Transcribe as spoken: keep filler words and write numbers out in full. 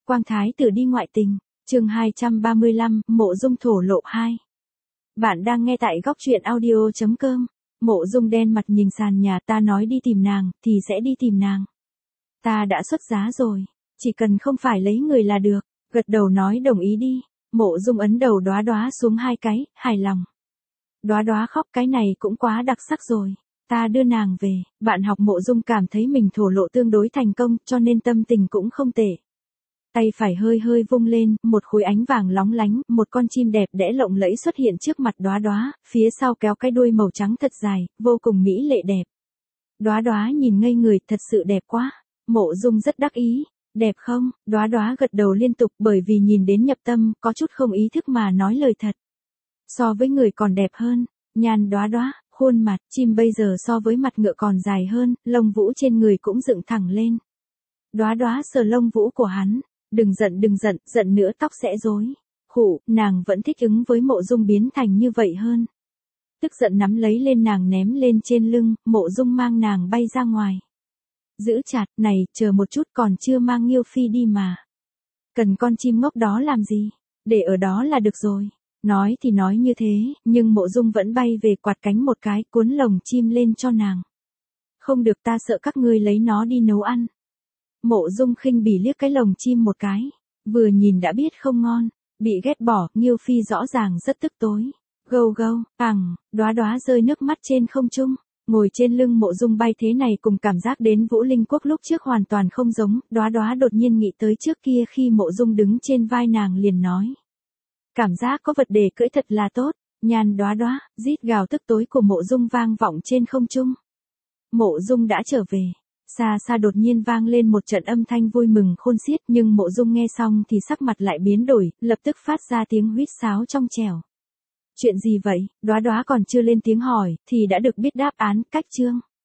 Quang Thái tử đi ngoại tình, chương hai trăm ba mươi lăm, Mộ Dung thổ lộ hai. Bạn đang nghe tại góc truyện audio chấm com. Mộ Dung đen mặt nhìn sàn nhà, ta nói đi tìm nàng, thì sẽ đi tìm nàng. Ta đã xuất giá rồi, chỉ cần không phải lấy người là được, gật đầu nói đồng ý đi. Mộ Dung ấn đầu Đóa Đóa xuống hai cái, hài lòng. Đóa Đóa khóc, cái này cũng quá đặc sắc rồi. Ta đưa nàng về. Bạn học Mộ Dung cảm thấy mình thổ lộ tương đối thành công, cho nên tâm tình cũng không tệ. Tay phải hơi hơi vung lên, một khối ánh vàng lóng lánh, một con chim đẹp đẽ lộng lẫy xuất hiện trước mặt Đóa Đóa, phía sau kéo cái đuôi màu trắng thật dài, vô cùng mỹ lệ đẹp. Đóa Đóa nhìn ngây người, thật sự đẹp quá. Mộ Dung rất đắc ý. Đẹp không? Đóa Đóa gật đầu liên tục, bởi vì nhìn đến nhập tâm, có chút không ý thức mà nói lời thật. So với người còn đẹp hơn. Nhan Đóa Đóa, khuôn mặt chim bây giờ so với mặt ngựa còn dài hơn, lông vũ trên người cũng dựng thẳng lên. Đóa Đóa sờ lông vũ của hắn. Đừng giận đừng giận, giận nữa tóc sẽ rối. Khụ, nàng vẫn thích ứng với Mộ Dung biến thành như vậy hơn. Tức giận nắm lấy lên nàng ném lên trên lưng, Mộ Dung mang nàng bay ra ngoài. Giữ chặt, này, chờ một chút, còn chưa mang Nghiêu Phi đi mà. Cần con chim ngốc đó làm gì? Để ở đó là được rồi. Nói thì nói như thế, nhưng Mộ Dung vẫn bay về quạt cánh một cái, cuốn lồng chim lên cho nàng. Không được, ta sợ các ngươi lấy nó đi nấu ăn. Mộ Dung khinh bỉ liếc cái lồng chim một cái, vừa nhìn đã biết không ngon, bị ghét bỏ. Nghiêu Phi rõ ràng rất tức tối. Gâu gâu, ằng, Đóa Đóa rơi nước mắt trên không trung, ngồi trên lưng Mộ Dung bay thế này cùng cảm giác đến Vũ Linh Quốc lúc trước hoàn toàn không giống. Đóa Đóa đột nhiên nghĩ tới trước kia khi Mộ Dung đứng trên vai nàng liền nói. Cảm giác có vật để cưỡi thật là tốt. Nhan Đóa Đóa, rít gào tức tối của Mộ Dung vang vọng trên không trung. Mộ Dung đã trở về. Xa xa đột nhiên vang lên một trận âm thanh vui mừng khôn xiết, nhưng Mộ Dung nghe xong thì sắc mặt lại biến đổi, lập tức phát ra tiếng huýt sáo trong trẻo. Chuyện gì vậy? Đóa Đóa còn chưa lên tiếng hỏi, thì đã được biết đáp án, cách chương.